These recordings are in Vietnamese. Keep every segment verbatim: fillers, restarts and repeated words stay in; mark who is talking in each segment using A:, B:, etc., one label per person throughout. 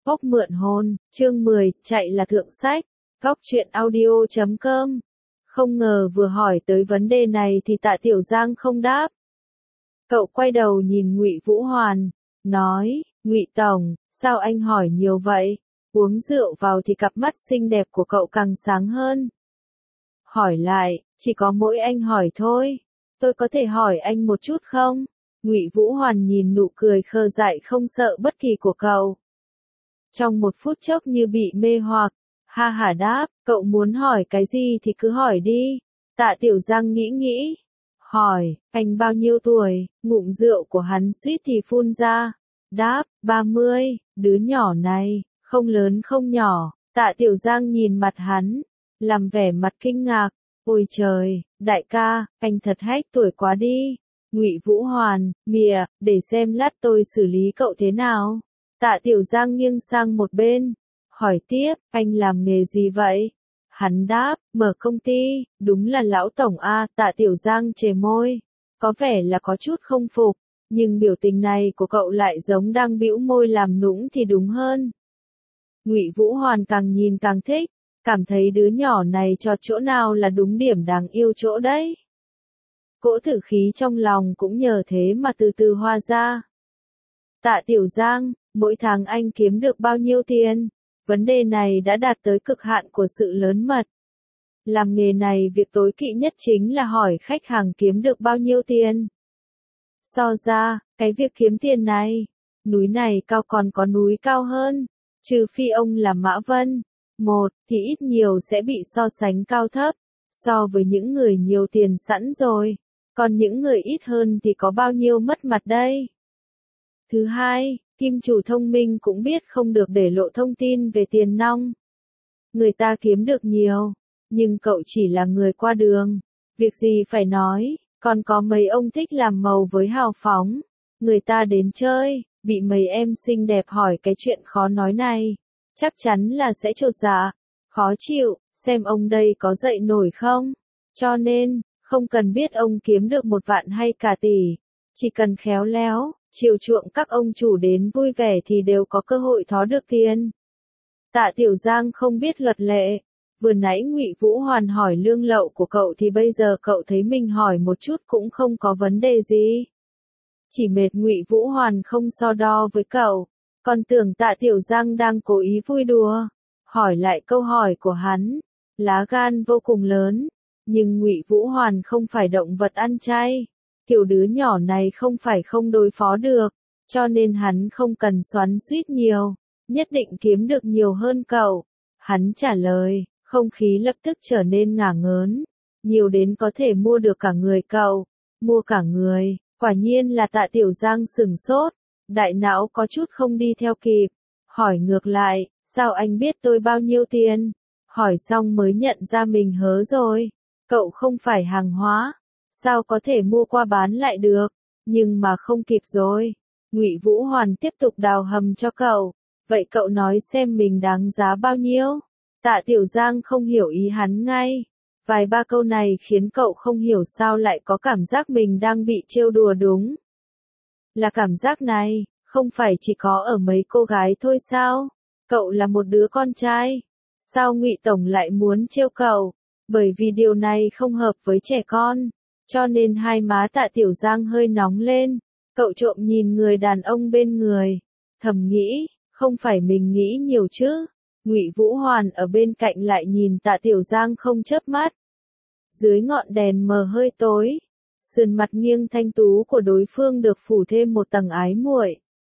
A: Phốc mượn hôn, chương mười, chạy là thượng sách, góc truyện audio chấm com. Không ngờ vừa hỏi tới vấn đề này thì Tạ Tiểu Giang không đáp. Cậu quay đầu nhìn Ngụy Vũ Hoàn, nói, Ngụy Tổng, sao anh hỏi nhiều vậy? Uống rượu vào thì cặp mắt xinh đẹp của cậu càng sáng hơn. Hỏi lại, chỉ có mỗi anh hỏi thôi, tôi có thể hỏi anh một chút không? Ngụy Vũ Hoàn nhìn nụ cười khờ dại không sợ bất kỳ của cậu. Trong một phút chốc như bị mê hoặc, ha hả đáp, cậu muốn hỏi cái gì thì cứ hỏi đi. Tạ Tiểu Giang nghĩ nghĩ, hỏi, anh bao nhiêu tuổi? Ngụm rượu của hắn suýt thì phun ra. Đáp, ba mươi, đứa nhỏ này, không lớn không nhỏ. Tạ Tiểu Giang nhìn mặt hắn, làm vẻ mặt kinh ngạc. Ôi trời, đại ca, anh thật hách tuổi quá đi. Ngụy Vũ Hoàn, mìa, để xem lát tôi xử lý cậu thế nào. Tạ Tiểu Giang nghiêng sang một bên, hỏi tiếp, anh làm nghề gì vậy? Hắn đáp, mở công ty, đúng là lão tổng a. Tạ Tiểu Giang chề môi, có vẻ là có chút không phục, nhưng biểu tình này của cậu lại giống đang bĩu môi làm nũng thì đúng hơn. Ngụy Vũ Hoàn càng nhìn càng thích, cảm thấy đứa nhỏ này cho chỗ nào là đúng điểm đáng yêu chỗ đấy. Cỗ thử khí trong lòng cũng nhờ thế mà từ từ hoa ra. Tạ Tiểu Giang, mỗi tháng anh kiếm được bao nhiêu tiền? Vấn đề này đã đạt tới cực hạn của sự lớn mật. Làm nghề này việc tối kỵ nhất chính là hỏi khách hàng kiếm được bao nhiêu tiền. So ra, cái việc kiếm tiền này, núi này cao còn có núi cao hơn, trừ phi ông là Mã Vân. Một, thì ít nhiều sẽ bị so sánh cao thấp, so với những người nhiều tiền sẵn rồi, còn những người ít hơn thì có bao nhiêu mất mặt đây. Thứ hai, kim chủ thông minh cũng biết không được để lộ thông tin về tiền nong. Người ta kiếm được nhiều, nhưng cậu chỉ là người qua đường, việc gì phải nói, còn có mấy ông thích làm màu với hào phóng. Người ta đến chơi, bị mấy em xinh đẹp hỏi cái chuyện khó nói này, chắc chắn là sẽ chột dạ, khó chịu, xem ông đây có dậy nổi không. Cho nên, không cần biết ông kiếm được một vạn hay cả tỷ, chỉ cần khéo léo, chiều chuộng các ông chủ đến vui vẻ thì đều có cơ hội thó được tiền. Tạ Tiểu Giang không biết luật lệ, vừa nãy Ngụy Vũ Hoàn hỏi lương lậu của cậu thì bây giờ cậu thấy mình hỏi một chút cũng không có vấn đề gì. Chỉ mệt Ngụy Vũ Hoàn không so đo với cậu, còn tưởng Tạ Tiểu Giang đang cố ý vui đùa, hỏi lại câu hỏi của hắn, lá gan vô cùng lớn, nhưng Ngụy Vũ Hoàn không phải động vật ăn chay. Kiểu đứa nhỏ này không phải không đối phó được, cho nên hắn không cần xoắn xuýt nhiều, nhất định kiếm được nhiều hơn cậu. Hắn trả lời, không khí lập tức trở nên ngả ngớn, nhiều đến có thể mua được cả người cậu, mua cả người, quả nhiên là Tạ Tiểu Giang sửng sốt, đại não có chút không đi theo kịp, hỏi ngược lại, sao anh biết tôi bao nhiêu tiền? Hỏi xong mới nhận ra mình hớ rồi, cậu không phải hàng hóa. Sao có thể mua qua bán lại được, nhưng mà không kịp rồi. Ngụy Vũ Hoàn tiếp tục đào hầm cho cậu, vậy cậu nói xem mình đáng giá bao nhiêu? Tạ Tiểu Giang không hiểu ý hắn ngay, vài ba câu này khiến cậu không hiểu sao lại có cảm giác mình đang bị trêu đùa đúng. Là cảm giác này, không phải chỉ có ở mấy cô gái thôi sao? Cậu là một đứa con trai, sao Ngụy Tổng lại muốn trêu cậu? Bởi vì điều này không hợp với trẻ con. Cho nên hai má Tạ Tiểu Giang hơi nóng lên, cậu trộm nhìn người đàn ông bên người, thầm nghĩ, không phải mình nghĩ nhiều chứ. Ngụy Vũ Hoàn ở bên cạnh lại nhìn Tạ Tiểu Giang không chớp mắt. Dưới ngọn đèn mờ hơi tối, sườn mặt nghiêng thanh tú của đối phương được phủ thêm một tầng ái muội.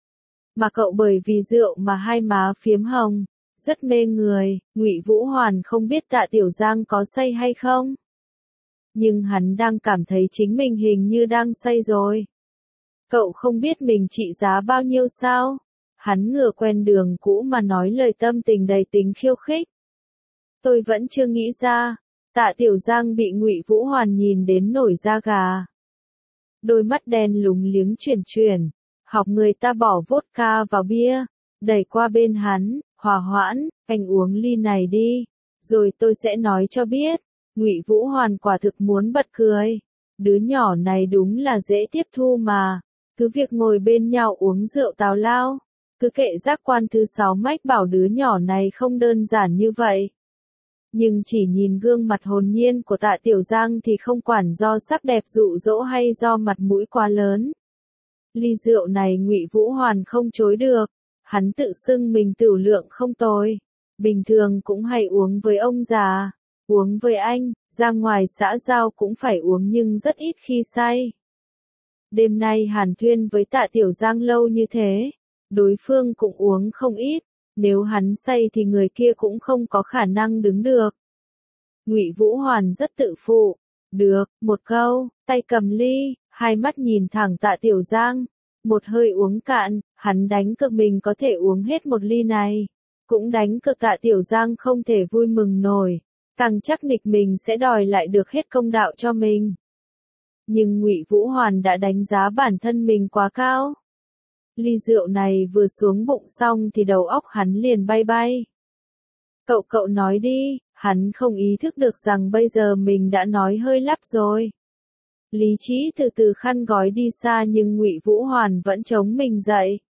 A: Mà cậu bởi vì rượu mà hai má phiếm hồng, rất mê người. Ngụy Vũ Hoàn không biết Tạ Tiểu Giang có say hay không. Nhưng hắn đang cảm thấy chính mình hình như đang say rồi. Cậu không biết mình trị giá bao nhiêu sao? Hắn ngựa quen đường cũ mà nói lời tâm tình đầy tính khiêu khích. Tôi vẫn chưa nghĩ ra. Tạ Tiểu Giang bị Ngụy Vũ Hoàn nhìn đến nổi da gà. Đôi mắt đen lúng liếng chuyển chuyển, học người ta bỏ vodka vào bia, đẩy qua bên hắn, hòa hoãn, anh uống ly này đi, rồi tôi sẽ nói cho biết. Ngụy Vũ Hoàn quả thực muốn bật cười, đứa nhỏ này đúng là dễ tiếp thu mà, cứ việc ngồi bên nhau uống rượu tào lao, Cứ kệ giác quan thứ sáu mách bảo đứa nhỏ này không đơn giản như vậy. Nhưng chỉ nhìn gương mặt hồn nhiên của Tạ Tiểu Giang thì không quản do sắc đẹp dụ dỗ hay do mặt mũi quá lớn. Ly rượu này Ngụy Vũ Hoàn không chối được, hắn tự xưng mình tửu lượng không tồi, bình thường cũng hay uống với ông già, uống với anh, ra ngoài xã giao cũng phải uống nhưng rất ít khi say. Đêm nay hàn thuyên với Tạ Tiểu Giang lâu như thế, đối phương cũng uống không ít, nếu hắn say thì người kia cũng không có khả năng đứng được. Ngụy Vũ Hoàn rất tự phụ, được, một câu, tay cầm ly, hai mắt nhìn thẳng Tạ Tiểu Giang, một hơi uống cạn, hắn đánh cược mình có thể uống hết một ly này, cũng đánh cược Tạ Tiểu Giang không thể vui mừng nổi, càng chắc nịch mình sẽ đòi lại được hết công đạo cho mình. Nhưng Ngụy Vũ Hoàn đã đánh giá bản thân mình quá cao. Ly rượu này vừa xuống bụng xong thì đầu óc hắn liền bay bay. Cậu cậu nói đi, hắn không ý thức được rằng bây giờ mình đã nói hơi lắp rồi. Lý trí từ từ khăn gói đi xa nhưng Ngụy Vũ Hoàn vẫn chống mình dậy.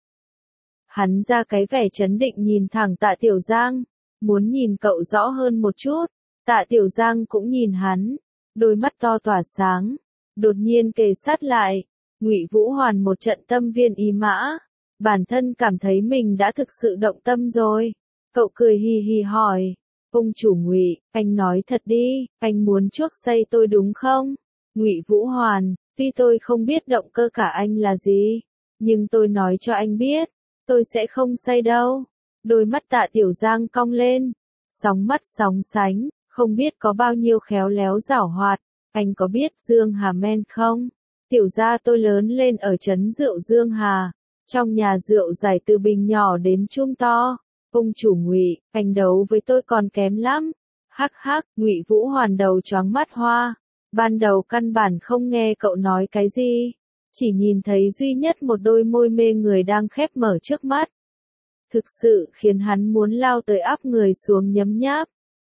A: Hắn ra cái vẻ trấn định nhìn thẳng Tạ Tiểu Giang, muốn nhìn cậu rõ hơn một chút. Tạ Tiểu Giang cũng nhìn hắn, đôi mắt to tỏa sáng, đột nhiên kề sát lại. Ngụy Vũ Hoàn một trận tâm viên ý mã, bản thân cảm thấy mình đã thực sự động tâm rồi. Cậu cười hì hì hỏi, ông chủ Ngụy, anh nói thật đi, anh muốn chuốc say tôi đúng không? Ngụy Vũ Hoàn, tuy tôi không biết động cơ cả anh là gì, nhưng tôi nói cho anh biết, tôi sẽ không say đâu. Đôi mắt Tạ Tiểu Giang cong lên, sóng mắt sóng sánh, không biết có bao nhiêu khéo léo giảo hoạt. Anh có biết Dương Hà Men không? Tiểu gia tôi lớn lên ở trấn rượu Dương Hà, trong nhà rượu giải từ bình nhỏ đến chum to. Ông chủ Ngụy, anh đấu với tôi còn kém lắm. Hắc hắc, Ngụy Vũ Hoàn đầu choáng mắt hoa. Ban đầu căn bản không nghe cậu nói cái gì, chỉ nhìn thấy duy nhất một đôi môi mê người đang khép mở trước mắt. Thực sự khiến hắn muốn lao tới áp người xuống nhấm nháp.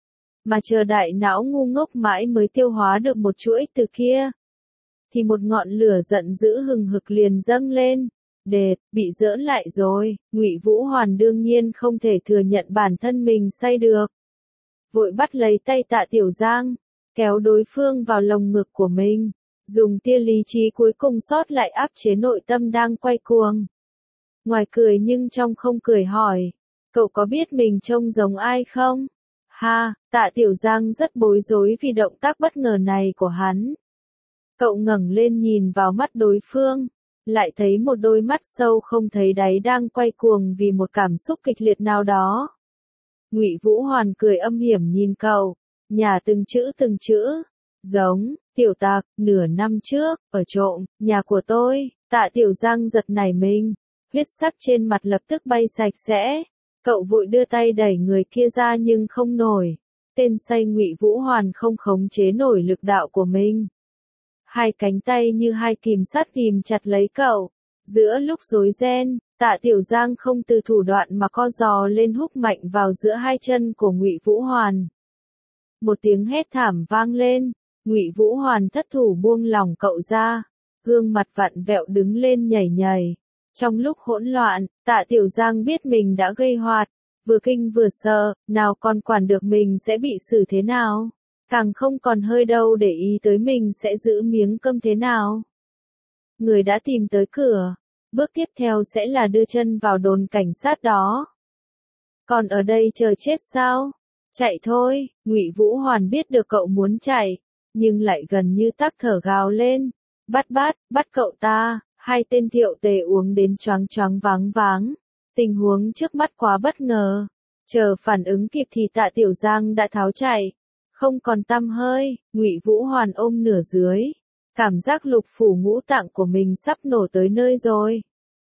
A: Mà chờ đại não ngu ngốc mãi mới tiêu hóa được một chuỗi từ kia, thì một ngọn lửa giận dữ hừng hực liền dâng lên. Đệt, bị giỡn lại rồi. Ngụy Vũ Hoàn đương nhiên không thể thừa nhận bản thân mình say được. Vội bắt lấy tay Tạ Tiểu Giang, kéo đối phương vào lồng ngực của mình, dùng tia lý trí cuối cùng sót lại áp chế nội tâm đang quay cuồng. Ngoài cười nhưng trong không cười hỏi, cậu có biết mình trông giống ai không? Ha, Tạ Tiểu Giang rất bối rối vì động tác bất ngờ này của hắn. Cậu ngẩng lên nhìn vào mắt đối phương, lại thấy một đôi mắt sâu không thấy đáy đang quay cuồng vì một cảm xúc kịch liệt nào đó. Ngụy Vũ Hoàn cười âm hiểm nhìn cậu, nhả từng chữ từng chữ, giống, tiểu tặc, nửa năm trước, ở trộm, nhà của tôi. Tạ Tiểu Giang giật nảy mình, huyết sắc trên mặt lập tức bay sạch sẽ. Cậu vội đưa tay đẩy người kia ra nhưng không nổi. Tên say Ngụy Vũ Hoàn không khống chế nổi lực đạo của mình. Hai cánh tay như hai kìm sắt ghìm chặt lấy cậu. Giữa lúc rối ren, Tạ Tiểu Giang không từ thủ đoạn mà co giò lên húc mạnh vào giữa hai chân của Ngụy Vũ Hoàn. Một tiếng hét thảm vang lên, Ngụy Vũ Hoàn thất thủ buông lỏng cậu ra, gương mặt vặn vẹo đứng lên nhảy nhảy. Trong lúc hỗn loạn, Tạ Tiểu Giang biết mình đã gây hoạt, vừa kinh vừa sợ, nào còn quản được mình sẽ bị xử thế nào, càng không còn hơi đâu để ý tới mình sẽ giữ miếng cơm thế nào. Người đã tìm tới cửa, bước tiếp theo sẽ là đưa chân vào đồn cảnh sát đó. Còn ở đây chờ chết sao? Chạy thôi. Ngụy Vũ Hoàn biết được cậu muốn chạy, nhưng lại gần như tắc thở gào lên, bắt bắt, bắt cậu ta. Hai tên thiệu tề uống đến choáng choáng váng váng. Tình huống trước mắt quá bất ngờ. Chờ phản ứng kịp thì Tạ Tiểu Giang đã tháo chạy. Không còn tăm hơi. Ngụy Vũ Hoàn ôm nửa dưới. Cảm giác lục phủ ngũ tạng của mình sắp nổ tới nơi rồi.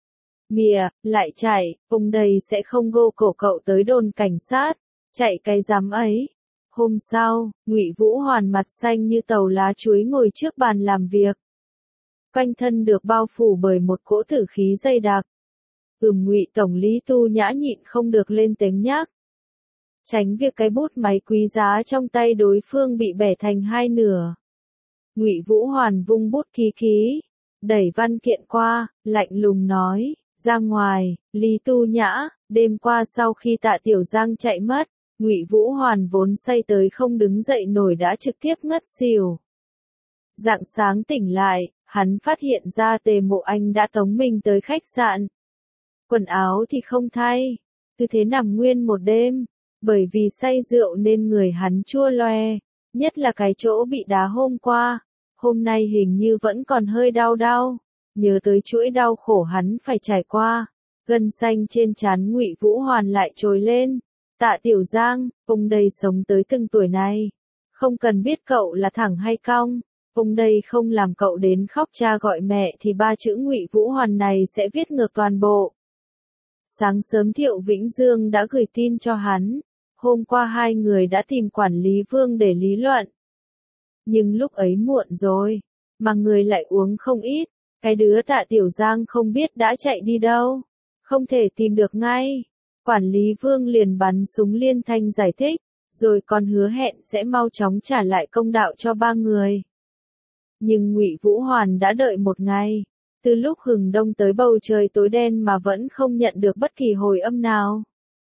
A: Mìa, lại chạy, ông đây sẽ không gô cổ cậu tới đồn cảnh sát. Chạy cái dám ấy. Hôm sau, Ngụy Vũ Hoàn mặt xanh như tàu lá chuối ngồi trước bàn làm việc. Quanh thân được bao phủ bởi một cỗ tử khí dày đặc. Ừm Ngụy Tổng lý Tu nhã nhịn không được lên tiếng nhắc. Tránh việc cái bút máy quý giá trong tay đối phương bị bẻ thành hai nửa. Ngụy Vũ Hoàn vung bút ký ký, đẩy văn kiện qua, lạnh lùng nói, Ra ngoài, Lý Tu Nhã, đêm qua sau khi Tạ Tiểu Giang chạy mất, Ngụy Vũ Hoàn vốn say tới không đứng dậy nổi đã trực tiếp ngất xỉu. Rạng sáng tỉnh lại, hắn phát hiện ra Tề Mộ Anh đã tống mình tới khách sạn. Quần áo thì không thay, cứ thế nằm nguyên một đêm, bởi vì say rượu nên người hắn chua loe, nhất là cái chỗ bị đá hôm qua, hôm nay hình như vẫn còn hơi đau đau, nhớ tới chuỗi đau khổ hắn phải trải qua, gân xanh trên trán Ngụy Vũ Hoàn lại trồi lên. Tạ Tiểu Giang, ông đây sống tới từng tuổi này, không cần biết cậu là thẳng hay cong, ông đây không làm cậu đến khóc cha gọi mẹ thì ba chữ Ngụy Vũ Hoàn này sẽ viết ngược toàn bộ. Sáng sớm Thiệu Vĩnh Dương đã gửi tin cho hắn, hôm qua hai người đã tìm quản lý Vương để lý luận. Nhưng lúc ấy muộn rồi, mà người lại uống không ít, cái đứa Tạ Tiểu Giang không biết đã chạy đi đâu, không thể tìm được ngay. Quản lý Vương liền bắn súng liên thanh giải thích, rồi còn hứa hẹn sẽ mau chóng trả lại công đạo cho ba người. Nhưng Ngụy Vũ Hoàn đã đợi một ngày, từ lúc hừng đông tới bầu trời tối đen mà vẫn không nhận được bất kỳ hồi âm nào.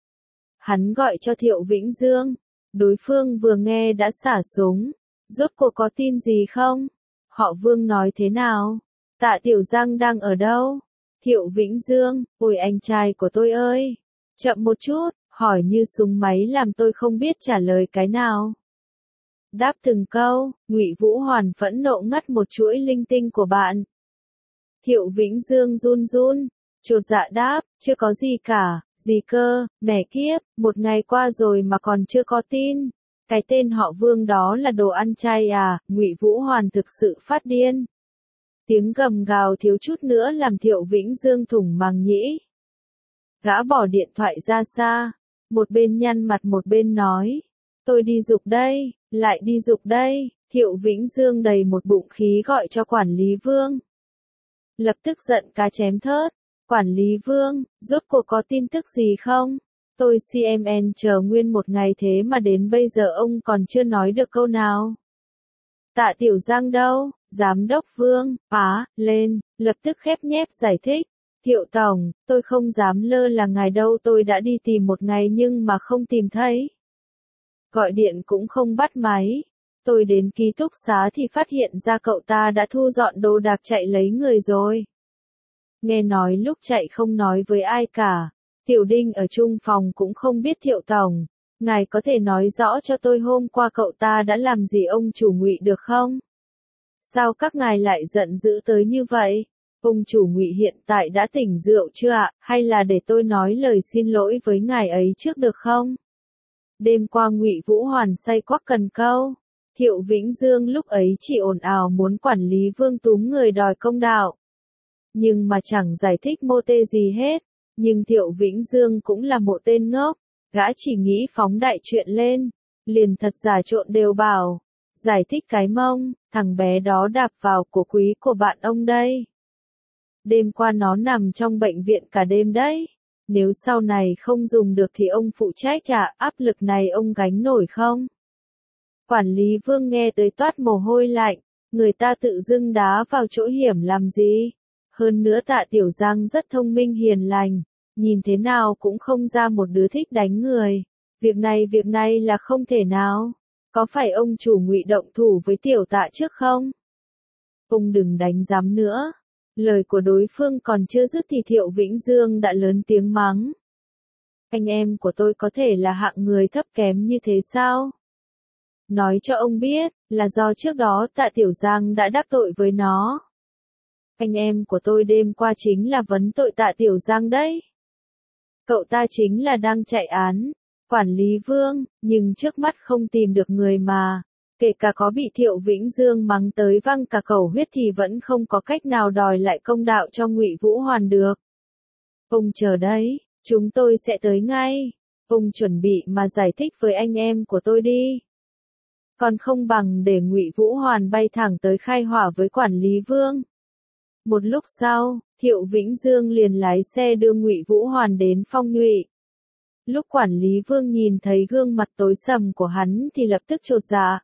A: Hắn gọi cho Thiệu Vĩnh Dương, đối phương vừa nghe đã xả súng, rốt cuộc có tin gì không? Họ Vương nói thế nào? Tạ Tiểu Giang đang ở đâu? Thiệu Vĩnh Dương, ôi anh trai của tôi ơi! Chậm một chút, hỏi như súng máy làm tôi không biết trả lời cái nào. Đáp từng câu, Ngụy Vũ Hoàn phẫn nộ ngắt một chuỗi linh tinh của bạn. Thiệu Vĩnh Dương run run, chột dạ đáp, chưa có gì cả, gì cơ, mẹ kiếp, một ngày qua rồi mà còn chưa có tin. Cái tên họ Vương đó là đồ ăn chay à? Ngụy Vũ Hoàn thực sự phát điên. Tiếng gầm gào thiếu chút nữa làm Thiệu Vĩnh Dương thủng màng nhĩ. Gã bỏ điện thoại ra xa, một bên nhăn mặt một bên nói, tôi đi dục đây, lại đi dục đây. Thiệu Vĩnh Dương đầy một bụng khí gọi cho quản lý Vương. Lập tức giận cá chém thớt, quản lý Vương, rốt cuộc có tin tức gì không? Tôi xê em en chờ nguyên một ngày thế mà đến bây giờ ông còn chưa nói được câu nào. Tạ Tiểu Giang đâu? Giám đốc Vương, phá, lên, lập tức khép nhép giải thích. Thiệu Tổng, tôi không dám lơ là ngài đâu, tôi đã đi tìm một ngày nhưng mà không tìm thấy. Gọi điện cũng không bắt máy. Tôi đến ký túc xá thì phát hiện ra cậu ta đã thu dọn đồ đạc chạy lấy người rồi. Nghe nói lúc chạy không nói với ai cả. Tiểu Đinh ở chung phòng cũng không biết. Thiệu Tổng, ngài có thể nói rõ cho tôi hôm qua cậu ta đã làm gì ông chủ Ngụy được không? Sao các ngài lại giận dữ tới như vậy? Ông chủ Ngụy hiện tại đã tỉnh rượu chưa ạ, hay là để tôi nói lời xin lỗi với ngài ấy trước được không? Đêm qua Ngụy Vũ Hoàn say quắc cần câu. Thiệu Vĩnh Dương lúc ấy chỉ ồn ào muốn quản lý Vương túm người đòi công đạo. Nhưng mà chẳng giải thích mô tê gì hết. Nhưng Thiệu Vĩnh Dương cũng là một tên ngốc. Gã chỉ nghĩ phóng đại chuyện lên. Liền thật giả trộn đều bảo. Giải thích cái mông, thằng bé đó đạp vào của quý của bạn ông đây. Đêm qua nó nằm trong bệnh viện cả đêm đấy. Nếu sau này không dùng được thì ông phụ trách ạ, áp lực này ông gánh nổi không? Quản lý Vương nghe tới toát mồ hôi lạnh, người ta tự dưng đá vào chỗ hiểm làm gì? Hơn nữa Tạ Tiểu Giang rất thông minh hiền lành, nhìn thế nào cũng không ra một đứa thích đánh người. Việc này việc này là không thể nào. Có phải ông chủ Ngụy động thủ với Tiểu Tạ trước không? Ông đừng đánh giám nữa. Lời của đối phương còn chưa dứt thì Thiệu Vĩnh Dương đã lớn tiếng mắng. Anh em của tôi có thể là hạng người thấp kém như thế sao? Nói cho ông biết, là do trước đó Tạ Tiểu Giang đã đắc tội với nó. Anh em của tôi đêm qua chính là vấn tội Tạ Tiểu Giang đấy. Cậu ta chính là đang chạy án, quản lý Vương, nhưng trước mắt không tìm được người mà. Kể cả có bị Thiệu Vĩnh Dương mắng tới văng cả khẩu huyết thì vẫn không có cách nào đòi lại công đạo cho Ngụy Vũ Hoàn được. Ông chờ đấy, chúng tôi sẽ tới ngay. Ông chuẩn bị mà giải thích với anh em của tôi đi. Còn không bằng để Ngụy Vũ Hoàn bay thẳng tới khai hỏa với quản lý Vương. Một lúc sau, Thiệu Vĩnh Dương liền lái xe đưa Ngụy Vũ Hoàn đến Phong Nhụy. Lúc quản lý Vương nhìn thấy gương mặt tối sầm của hắn thì lập tức chột dạ.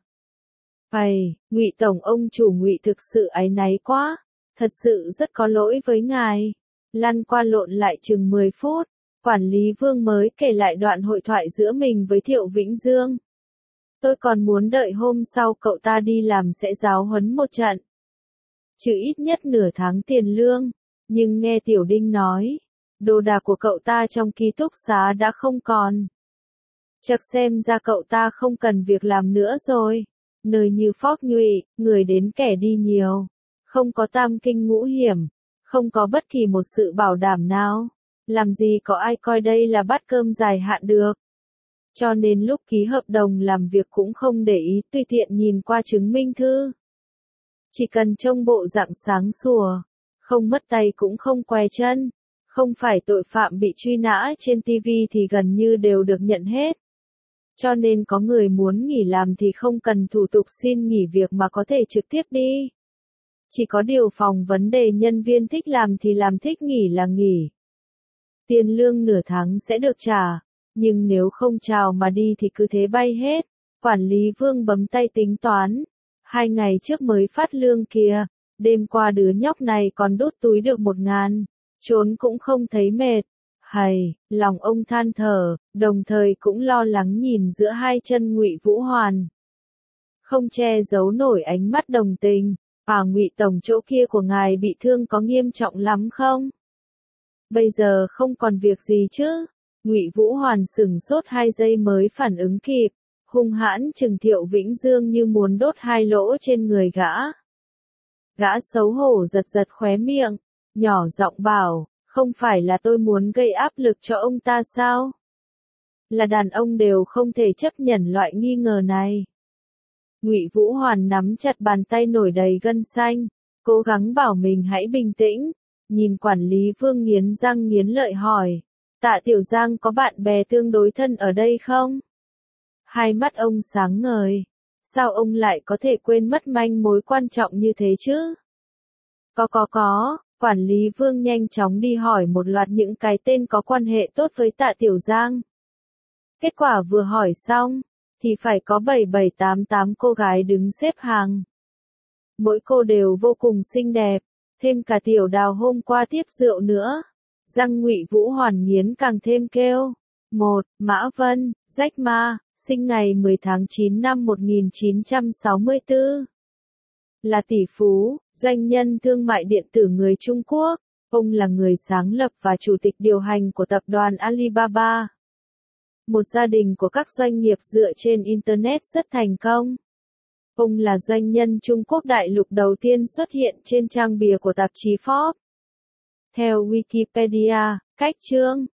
A: Ây, Ngụy Tổng, ông chủ Ngụy thực sự áy náy quá, thật sự rất có lỗi với ngài. Lăn qua lộn lại chừng mười phút, quản lý Vương mới kể lại đoạn hội thoại giữa mình với Thiệu Vĩnh Dương. Tôi còn muốn đợi hôm sau cậu ta đi làm sẽ giáo huấn một trận. Trừ ít nhất nửa tháng tiền lương, nhưng nghe Tiểu Đinh nói, đồ đạc của cậu ta trong ký túc xá đã không còn. Chắc xem ra cậu ta không cần việc làm nữa rồi. Nơi như phóc nhụy, người đến kẻ đi nhiều. Không có tam kinh ngũ hiểm. Không có bất kỳ một sự bảo đảm nào. Làm gì có ai coi đây là bát cơm dài hạn được. Cho nên lúc ký hợp đồng làm việc cũng không để ý, tùy tiện nhìn qua chứng minh thư. Chỉ cần trông bộ dạng sáng sủa, không mất tay cũng không què chân. Không phải tội phạm bị truy nã trên ti vi thì gần như đều được nhận hết. Cho nên có người muốn nghỉ làm thì không cần thủ tục xin nghỉ việc mà có thể trực tiếp đi. Chỉ có điều phòng vấn đề nhân viên thích làm thì làm, thích nghỉ là nghỉ. Tiền lương nửa tháng sẽ được trả, nhưng nếu không chào mà đi thì cứ thế bay hết. Quản lý Vương bấm tay tính toán. Hai ngày trước mới phát lương kìa, đêm qua đứa nhóc này còn đút túi được một ngàn, trốn cũng không thấy mệt. Hầy, lòng ông than thở, đồng thời cũng lo lắng nhìn giữa hai chân Ngụy Vũ Hoàn. Không che giấu nổi ánh mắt đồng tình. À, Ngụy tổng, chỗ kia của ngài bị thương có nghiêm trọng lắm không? Bây giờ không còn việc gì chứ? Ngụy Vũ Hoàn sửng sốt hai giây mới phản ứng kịp, hung hãn trừng Thiệu Vĩnh Dương như muốn đốt hai lỗ trên người gã. Gã xấu hổ giật giật khóe miệng, nhỏ giọng bảo, không phải là tôi muốn gây áp lực cho ông ta sao? Là đàn ông đều không thể chấp nhận loại nghi ngờ này. Ngụy Vũ Hoàn nắm chặt bàn tay nổi đầy gân xanh, cố gắng bảo mình hãy bình tĩnh, nhìn quản lý Vương nghiến răng nghiến lợi hỏi, Tạ Tiểu Giang có bạn bè tương đối thân ở đây không? Hai mắt ông sáng ngời, sao ông lại có thể quên mất manh mối quan trọng như thế chứ? Có có có, quản lý Vương nhanh chóng đi hỏi một loạt những cái tên có quan hệ tốt với Tạ Tiểu Giang. Kết quả vừa hỏi xong, thì phải có bảy bảy tám tám cô gái đứng xếp hàng. Mỗi cô đều vô cùng xinh đẹp, thêm cả Tiểu Đào hôm qua tiếp rượu nữa. Răng Ngụy Vũ Hoàn nghiến càng thêm kêu. Một, Mã Vân, Jack Ma, sinh ngày mười tháng chín năm một nghìn chín trăm sáu mươi tư. Là tỷ phú, doanh nhân thương mại điện tử người Trung Quốc. Ông là người sáng lập và chủ tịch điều hành của tập đoàn Alibaba. Một gia đình của các doanh nghiệp dựa trên Internet rất thành công. Ông là doanh nhân Trung Quốc đại lục đầu tiên xuất hiện trên trang bìa của tạp chí Forbes. Theo Wikipedia, cách chương